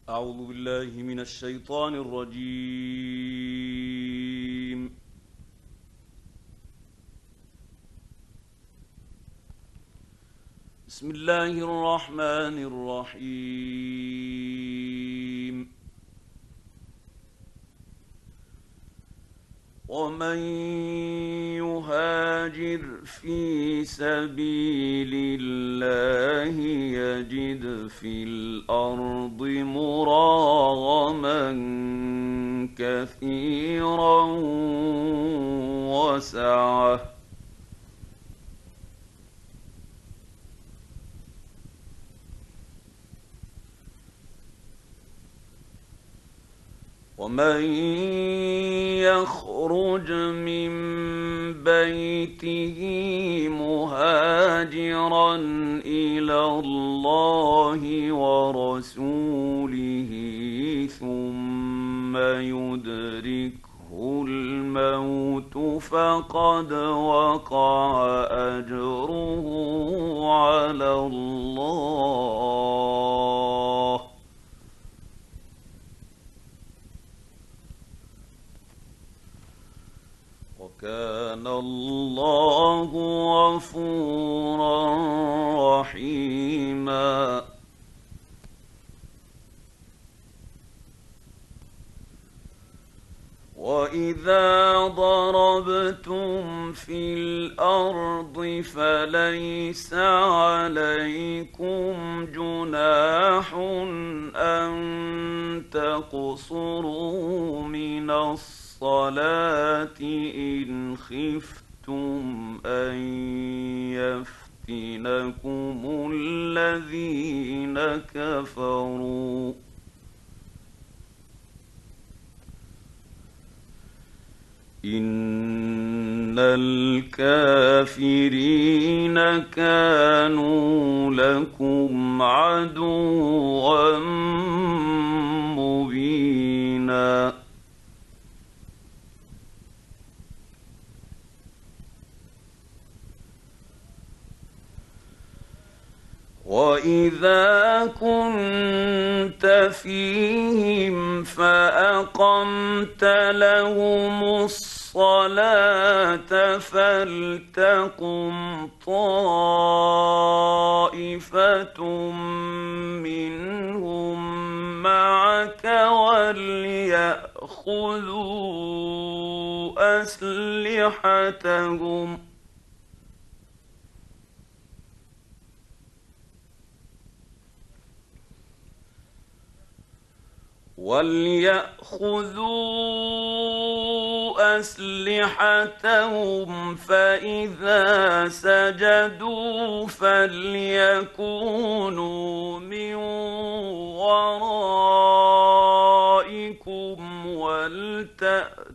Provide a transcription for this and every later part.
أعوذ بالله من الشيطان الرجيم. بسم الله الرحمن الرحيم. ومن يهاجر في سبيل الله يجد في الأرض مراغما كثيرا وسعة ومن يخرج من بيته مهاجرا إلى الله ورسوله ثم يدركه الموت فقد وقع أجره على الله، وكان الله غفورا رحيما. وإذا ضربتم في الأرض فليس عليكم جناح أن تقصروا من الصلاة إن خفتم أن يفتنكم الذين كفروا، إن الكافرين كانوا لكم عدوا مبينا. وإذا كنت فيهم فأقمت لهم الصلاة فلتقم طائفة منهم معك وليأخذوا أسلحتهم فإذا سجدوا فليكونوا من ورائكم ولتأت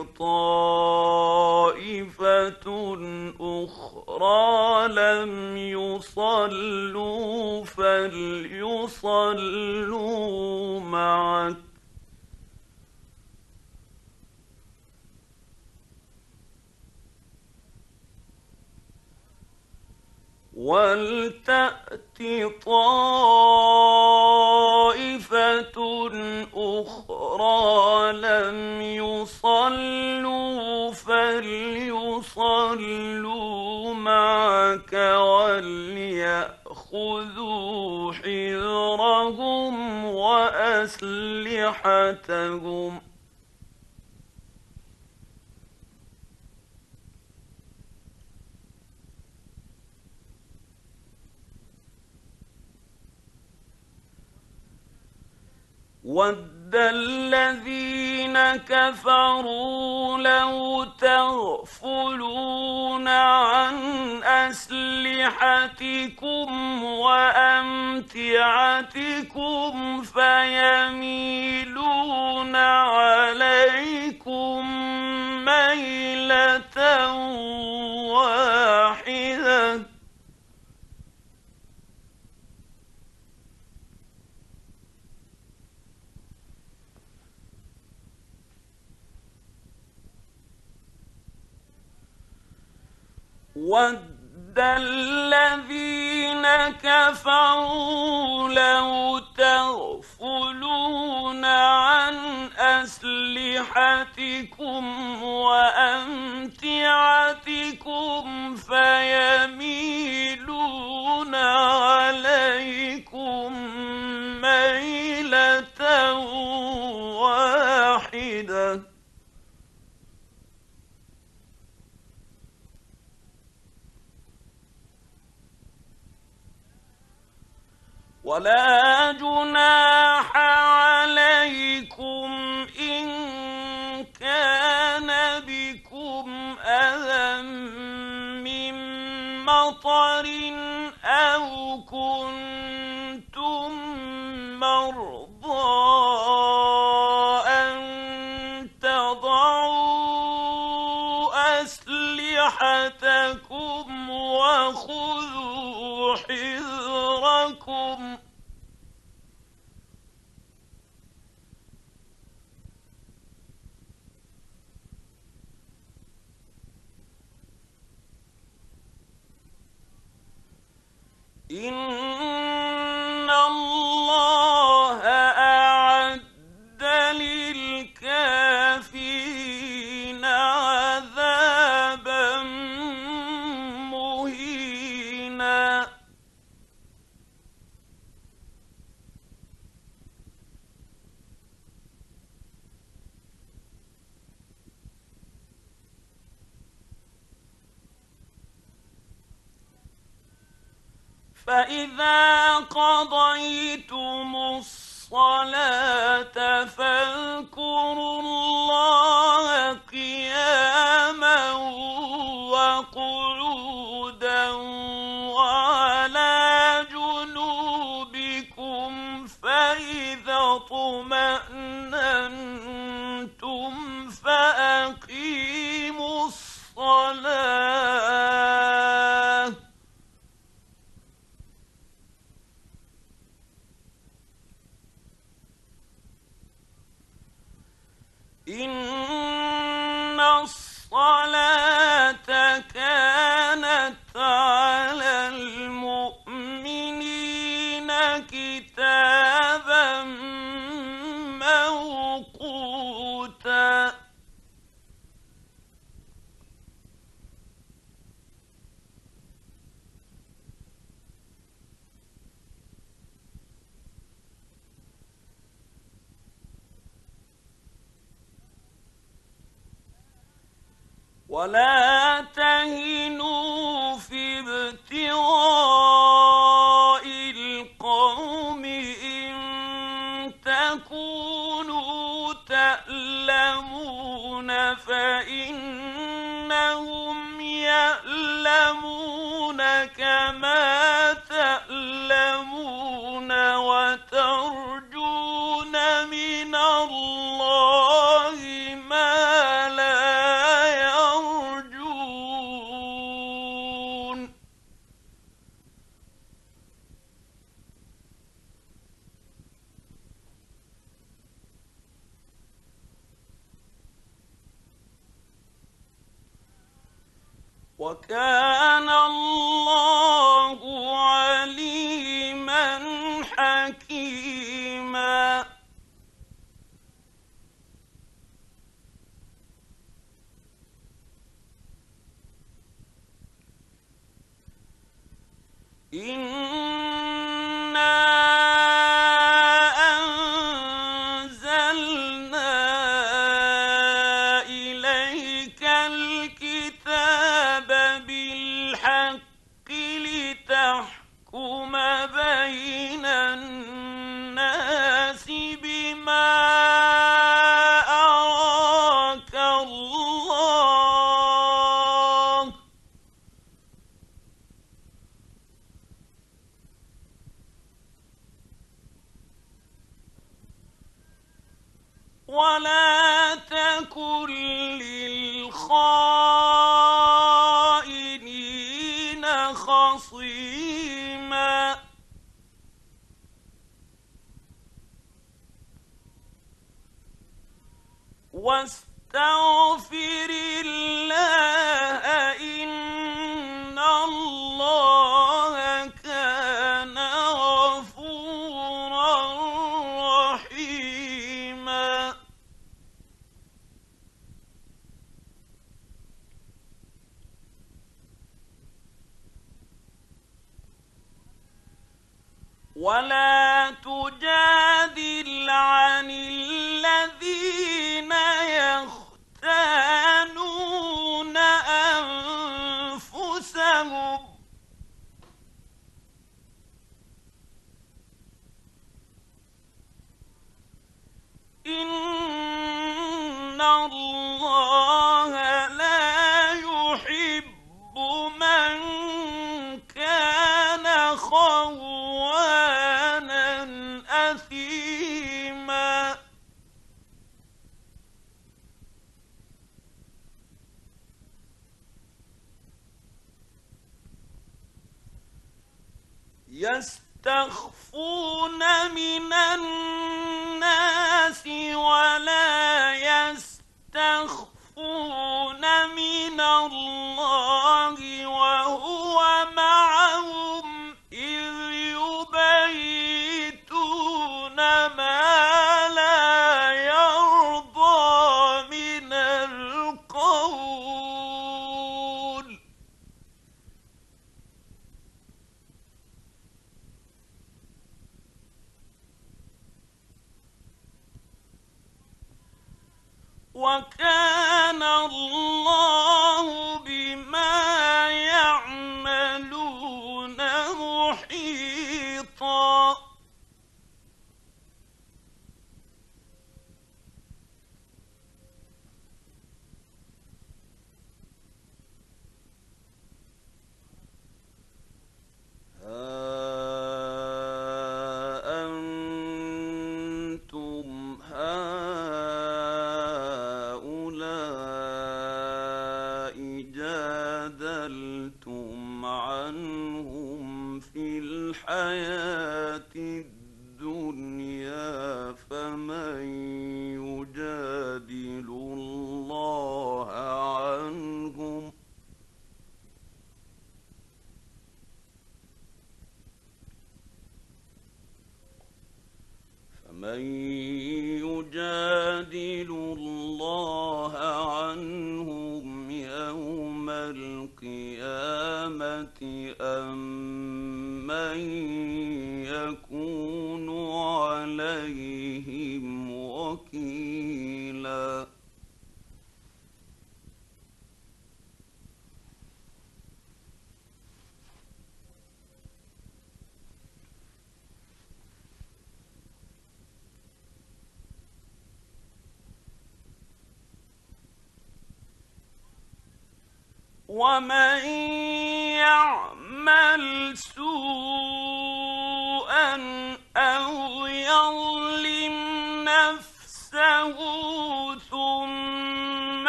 طائفة أخرى لم يصلوا فليصلوا معك ولتأت طائفة أخرى لم يصلوا فليصلوا معك وليأخذوا حذرهم وأسلحتهم وَدَّ الَّذِينَ كَفَرُوا لَوْ تَغْفُلُونَ عَنْ أَسْلِحَتِكُمْ وَأَمْتِعَتِكُمْ فَيَمِيلُونَ عَلَيْكُمْ مَيْلَةً وَاحِدَةً وَدَّ الَّذِينَ كَفَرُوا لَوْ تَغْفُلُونَ عن أسلحتكم وأمتعتكم فيميلون عليكم ميلة واحدة. ولا جناح عليكم إن كان بكم أذى من مطر أو كنتم مرضى أن تضعوا أسلحتكم وخذوا حذركم. إن الله أعد للكافرين عذابا مهينا. فإذا قضيتم الصلاة فاذكروا الله قياما وقعودا وعلى جنوبكم فإذا اطمأننتم فأقيموا الصلاة. إن الصلاة كانت على المؤمنين كتابا موقوتا. ولا تهنوا في ابتغاء القوم إن تكونوا تألمون فإنهم يألمون كما تألمون وترجون من الله ما لا يرجون. وكان الله عليما حكيما. إنا أنزلنا إليك الكتاب بالحق لتحكم بين الناس بما أراك الله. ولا تكن للخائنين خصيما. واستغفر الله إن الله كان غفورا رحيما. ولا تجادل عن الذين يختانون أنفسهم إن الله لا يحب من كان خوانا أثيما يستخفون من الناس ولا يستخفون من الله وهو معهم إذ يبيتون ما لا يرضى من القول وكان الله بما يعملون محيطا أنتم هؤلاء جادلتم عنهم في الحياة الدنيا فمن يجادل الله عنهم يوم القيامة أم من يكون عليهم وكيلا ومن يعمل سوءا أو يظلم نفسه ثم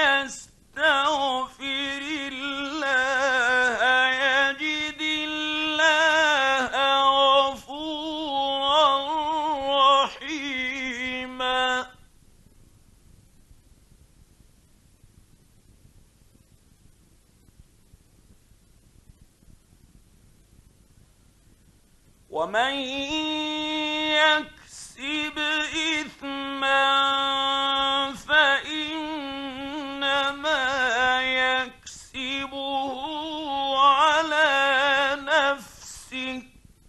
يستغفر الله يجد الله غفورا رحيما ومن يكسب إثما فإنما يكسبه على نفسه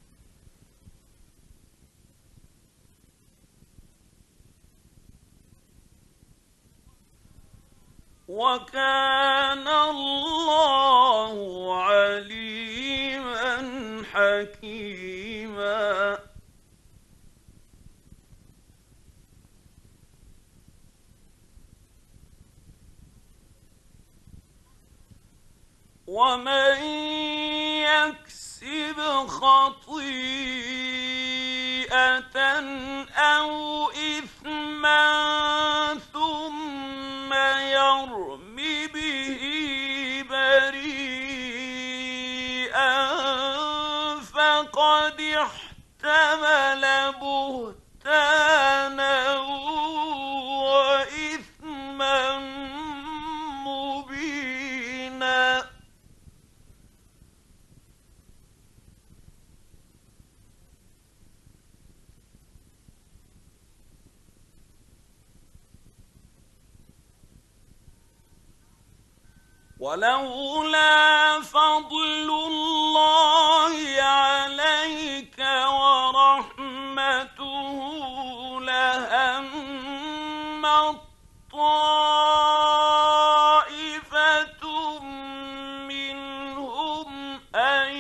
وكان الله عليما حكيما ومن يكسب خطيئة أو إثما ثم يرم به بريئا فقد احتمل بهتانا وإثما مبينا ولولا فضل الله عليك طائفة منهم أن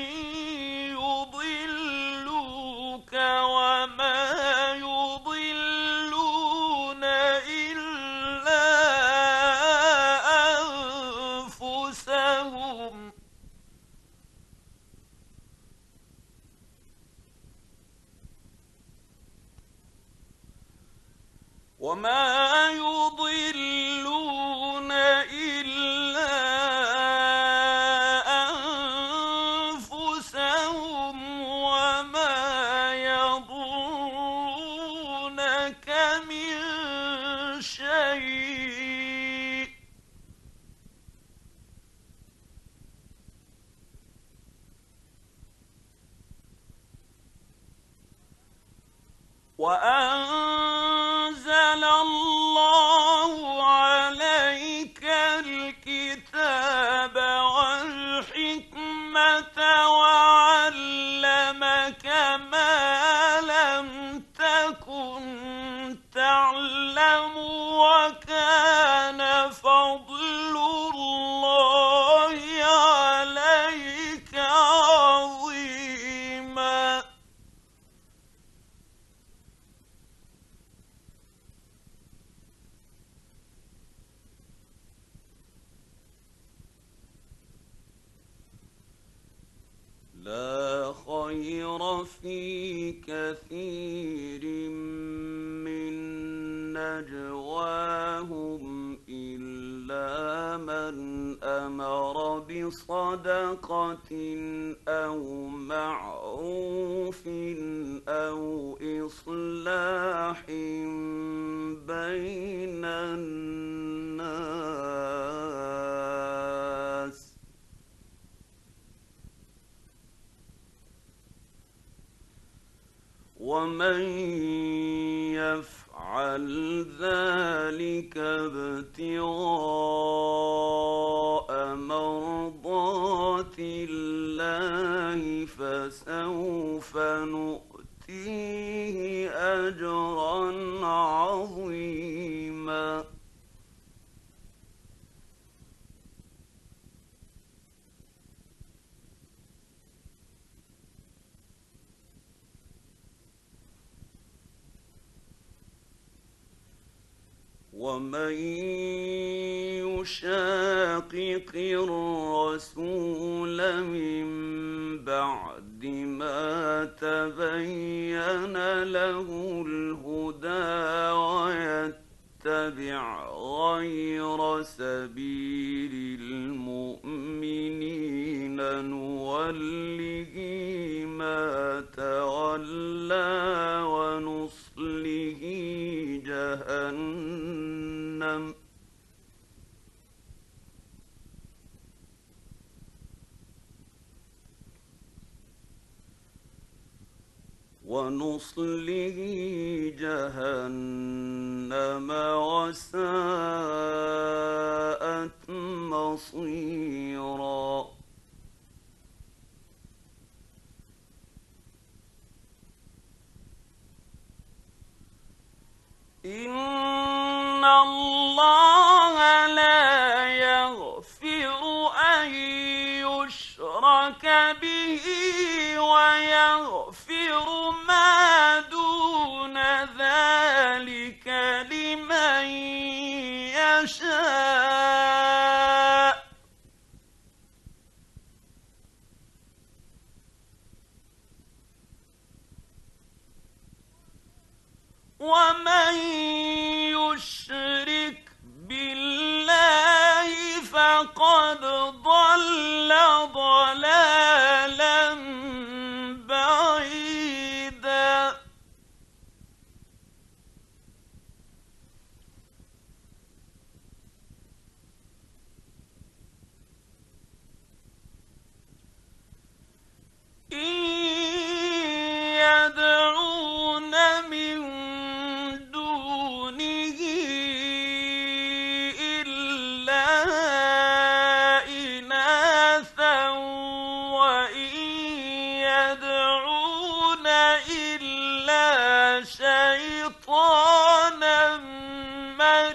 يضلوك وما يضلون إلا أنفسهم وما يضرونك من شيء وأنزل الله عليك الكتاب والحكمة وعلمك ما لم تكن تعلم وكان فضل الله عليك عظيما لا خير في كثير من نجواهم إلا من أمر بصدقة أو معروف أو إصلاح بين الناس ومن يفعل ذلك ابتغاء مرضات الله فسوف نؤتيه أجرا عظيما ومن يشاقق الرسول من بعد ما تبين له الهدى ويتبع غير سبيل المؤمنين نوله ما تولى ونصله جهنم وساءت مصيرا إن الله لا يغفر أن يشرك به ويغفر ما دون ذلك لمن يشاء ومن يشرك بالله فقد ضل ضلالا بعيدا إن يدعون من دونه إلا إناثا وإن يدعون إلا شيطانا مريدا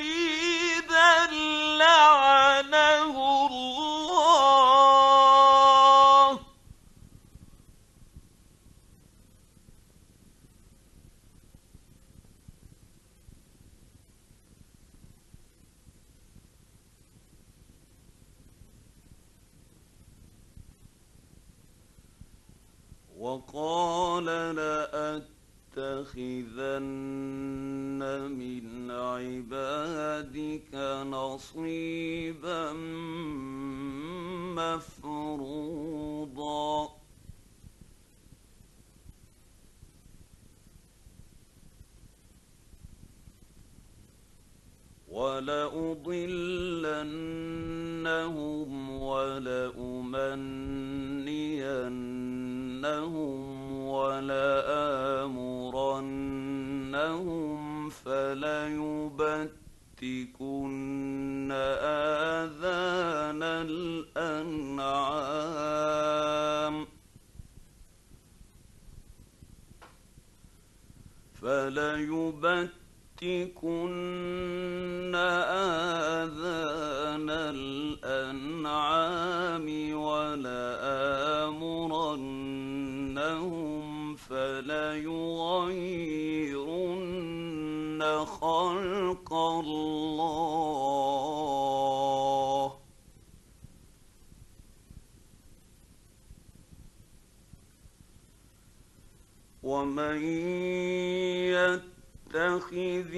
من عبادك نصيبا مفروضا ولأضلنهم ولأمنينهم ولآمرنهم فليبتكن آذان الأنعام ولآمرنهم فليغيرن خلق الله ومن يتخذ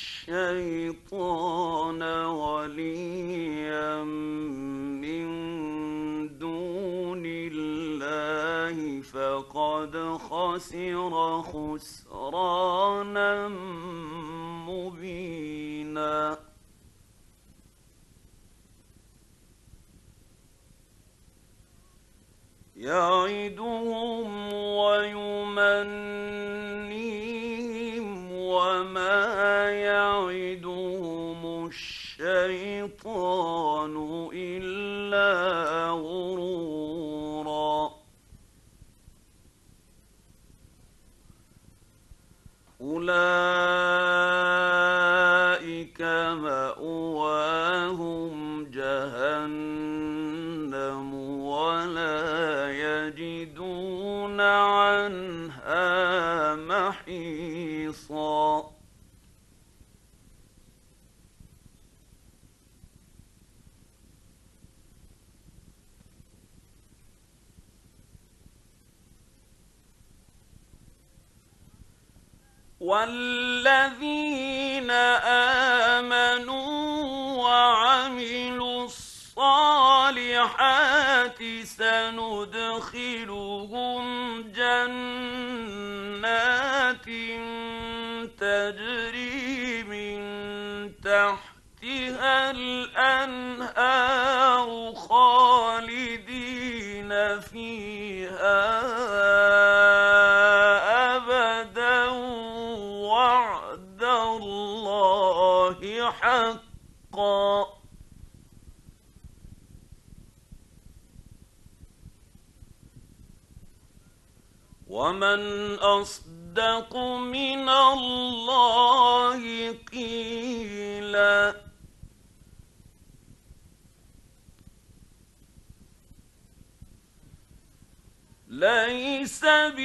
الشيطان وليا من دون الله فقد خسر خسرانا مبينا يعدهم ويمنيهم وما يعدهم الشيطان إلا غرورا أولئك مأواهم جهنم ولا يجدون عنها محيصا والذين آمنوا وعملوا الصالحات سندخلهم جنات تجري من تحتها الأنهار خالدين فيها أبدا وعد الله حقا ومن أصدق من الله قيلا ليس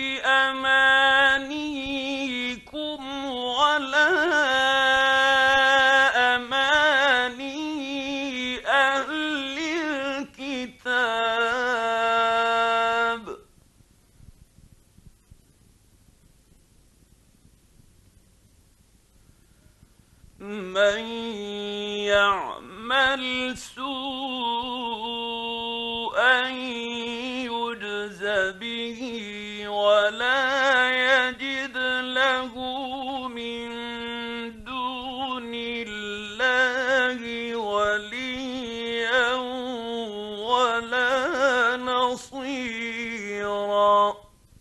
بأمانيكم ولا أماني أهل الكتاب من يعمل سوءا يجز به ولا يجد له من دون الله وليا ولا نصيرا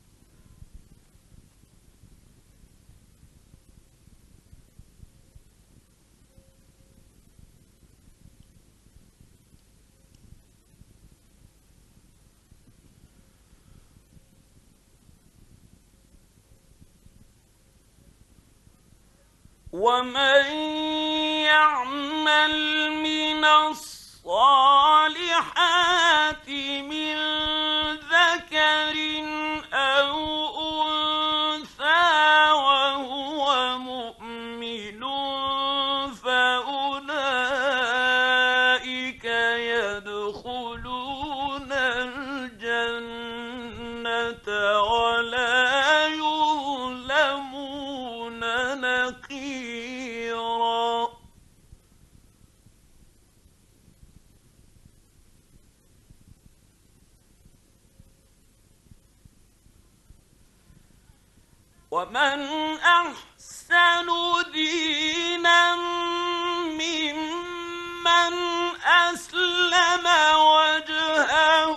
ومن يعمل من الصالحات من ذكر أو أنثى وهو مؤمن فأولئك يدخلون الجنة ولا يظلمون نقيرا ومن أحسن دينا ممن أسلم وجهه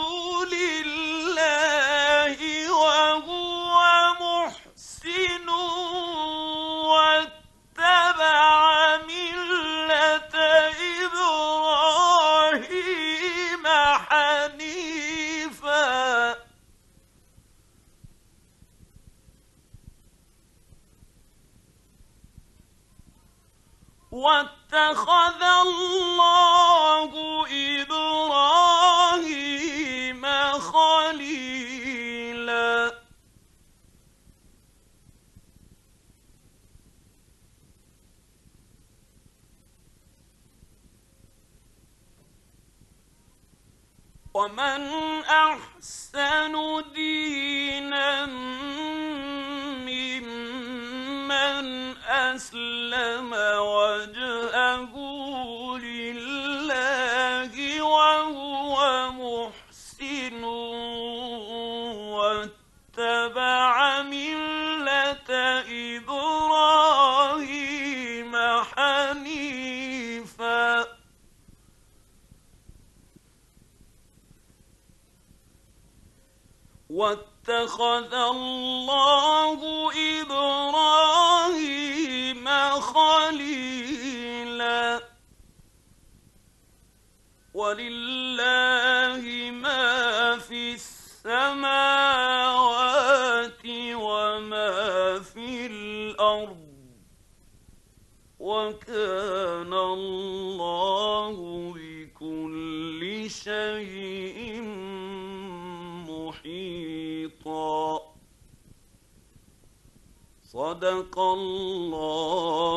لله وهو محسن واتبع ملة إبراهيم حنيفا واتخذ الله إبراهيم خليلا ومن أحسن دينا ممن أسلم وجهه لله وهو محسن واتبع ملة إبراهيم حنيفا واتخذ الله إبراهيم خليلا ولله ما في السماوات وما في الأرض وكان الله بكل شيء محيطا صدق الله